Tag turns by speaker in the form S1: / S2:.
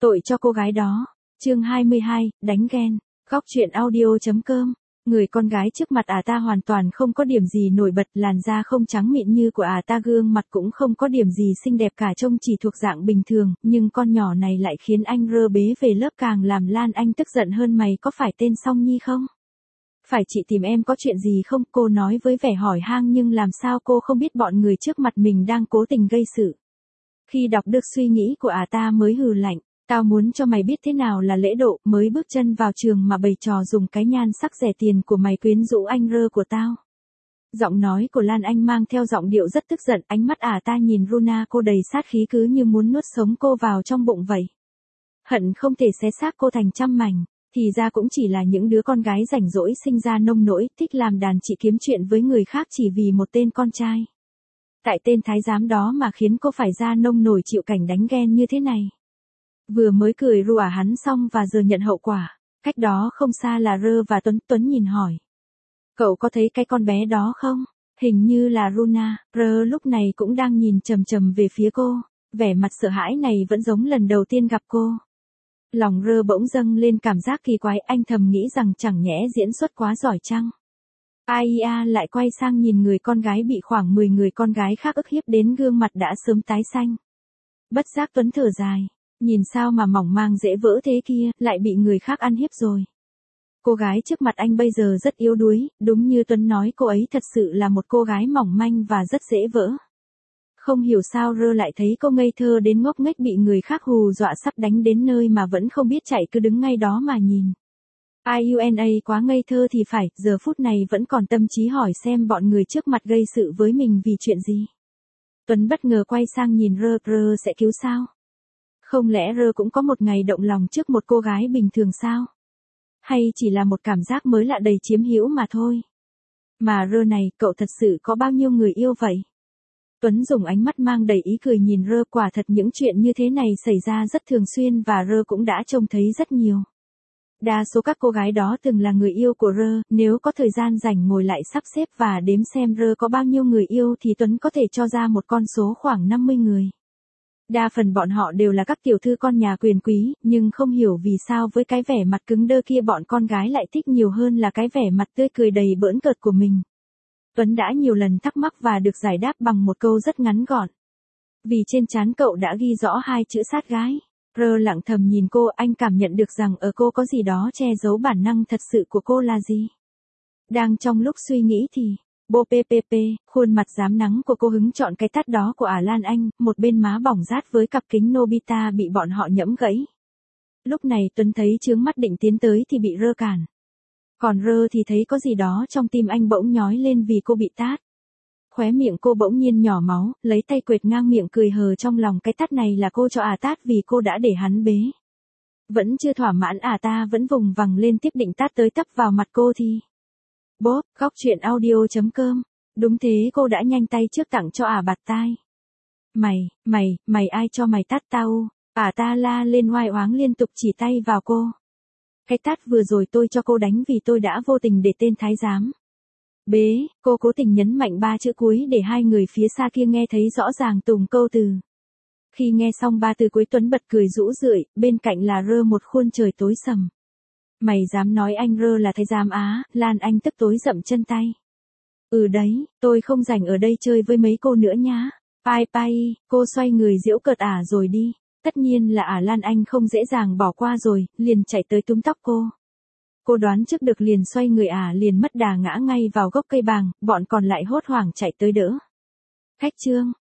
S1: Tội cho cô gái đó. Chương 22, đánh ghen. Góc truyện audio.com. Người con gái trước mặt ta hoàn toàn không có điểm gì nổi bật, làn da không trắng mịn như của ta, gương mặt cũng không có điểm gì xinh đẹp cả, trông chỉ thuộc dạng bình thường, nhưng con nhỏ này lại khiến anh rơ bế về lớp, càng làm Lan Anh tức giận hơn. Mày có phải tên Song Nhi không? Phải, chị tìm em có chuyện gì không? Cô nói với vẻ hỏi han, nhưng làm sao cô không biết bọn người trước mặt mình đang cố tình gây sự. Khi đọc được suy nghĩ của ta mới hừ lạnh. Tao muốn cho mày biết thế nào là lễ độ, mới bước chân vào trường mà bày trò dùng cái nhan sắc rẻ tiền của mày quyến rũ anh rơ của tao. Giọng nói của Lan Anh mang theo giọng điệu rất tức giận, ánh mắt ta nhìn Runa cô đầy sát khí, cứ như muốn nuốt sống cô vào trong bụng vậy. Hận không thể xé xác cô thành trăm mảnh. Thì ra cũng chỉ là những đứa con gái rảnh rỗi sinh ra nông nỗi, thích làm đàn chị kiếm chuyện với người khác chỉ vì một tên con trai. Tại tên thái giám đó mà khiến cô phải ra nông nổi chịu cảnh đánh ghen như thế này. Vừa mới cười rủa hắn xong và giờ nhận hậu quả. Cách đó không xa là Rơ và Tuấn nhìn hỏi. Cậu có thấy cái con bé đó không? Hình như là Runa. Rơ lúc này cũng đang nhìn chầm chầm về phía cô. Vẻ mặt sợ hãi này vẫn giống lần đầu tiên gặp cô. Lòng Rơ bỗng dâng lên cảm giác kỳ quái, anh thầm nghĩ rằng chẳng nhẽ diễn xuất quá giỏi chăng? Aia lại quay sang nhìn người con gái bị khoảng 10 người con gái khác ức hiếp đến gương mặt đã sớm tái xanh. Bất giác Tuấn thở dài. Nhìn sao mà mỏng manh dễ vỡ thế kia, lại bị người khác ăn hiếp rồi. Cô gái trước mặt anh bây giờ rất yếu đuối, đúng như Tuấn nói, cô ấy thật sự là một cô gái mỏng manh và rất dễ vỡ. Không hiểu sao Rơ lại thấy cô ngây thơ đến ngốc nghếch, bị người khác hù dọa sắp đánh đến nơi mà vẫn không biết chạy, cứ đứng ngay đó mà nhìn. IUNA quá ngây thơ thì phải, giờ phút này vẫn còn tâm trí hỏi xem bọn người trước mặt gây sự với mình vì chuyện gì. Tuấn bất ngờ quay sang nhìn Rơ sẽ cứu sao? Không lẽ Rơ cũng có một ngày động lòng trước một cô gái bình thường sao? Hay chỉ là một cảm giác mới lạ đầy chiếm hữu mà thôi? Mà Rơ này, cậu thật sự có bao nhiêu người yêu vậy? Tuấn dùng ánh mắt mang đầy ý cười nhìn Rơ, quả thật những chuyện như thế này xảy ra rất thường xuyên và Rơ cũng đã trông thấy rất nhiều. Đa số các cô gái đó từng là người yêu của Rơ, nếu có thời gian rảnh ngồi lại sắp xếp và đếm xem Rơ có bao nhiêu người yêu thì Tuấn có thể cho ra một con số khoảng 50 người. Đa phần bọn họ đều là các tiểu thư con nhà quyền quý, nhưng không hiểu vì sao với cái vẻ mặt cứng đơ kia bọn con gái lại thích nhiều hơn là cái vẻ mặt tươi cười đầy bỡn cợt của mình. Tuấn đã nhiều lần thắc mắc và được giải đáp bằng một câu rất ngắn gọn. Vì trên trán cậu đã ghi rõ hai chữ sát gái. Rơ lặng thầm nhìn cô, anh cảm nhận được rằng ở cô có gì đó che giấu bản năng thật sự của cô là gì. Đang trong lúc suy nghĩ thì, bô ppp, khuôn mặt rám nắng của cô hứng chọn cái tát đó của Lan Anh, một bên má bỏng rát với cặp kính Nobita bị bọn họ nhẫm gãy. Lúc này Tuấn thấy chướng mắt định tiến tới thì bị Rơ cản. Còn Rơ thì thấy có gì đó trong tim anh bỗng nhói lên vì cô bị tát. Khóe miệng cô bỗng nhiên nhỏ máu, lấy tay quệt ngang miệng cười hờ, trong lòng cái tát này là cô cho tát vì cô đã để hắn bế. Vẫn chưa thỏa mãn ta vẫn vùng vằng lên tiếp định tát tới tấp vào mặt cô thì. Bốp, góc truyện audio.com. Đúng thế, cô đã nhanh tay trước tặng cho bạt tai. Mày ai cho mày tát tao? Ta la lên oai oáng liên tục chỉ tay vào cô. Cái tát vừa rồi tôi cho cô đánh vì tôi đã vô tình để tên thái giám bế, cô cố tình nhấn mạnh 3 chữ cuối để hai người phía xa kia nghe thấy rõ ràng từng câu từ. Khi nghe xong 3 từ cuối Tuấn bật cười rũ rượi, bên cạnh là Rơ một khuôn trời tối sầm. Mày dám nói anh Rơ là thái giám á? Lan Anh tức tối dậm chân tay. Ừ đấy, tôi không rảnh ở đây chơi với mấy cô nữa nhá. Pai, cô xoay người giễu cợt rồi đi. Tất nhiên là Lan Anh không dễ dàng bỏ qua rồi, liền chạy tới túm tóc cô. Cô đoán trước được liền xoay người liền mất đà ngã ngay vào gốc cây bàng, bọn còn lại hốt hoảng chạy tới đỡ. Khách trương,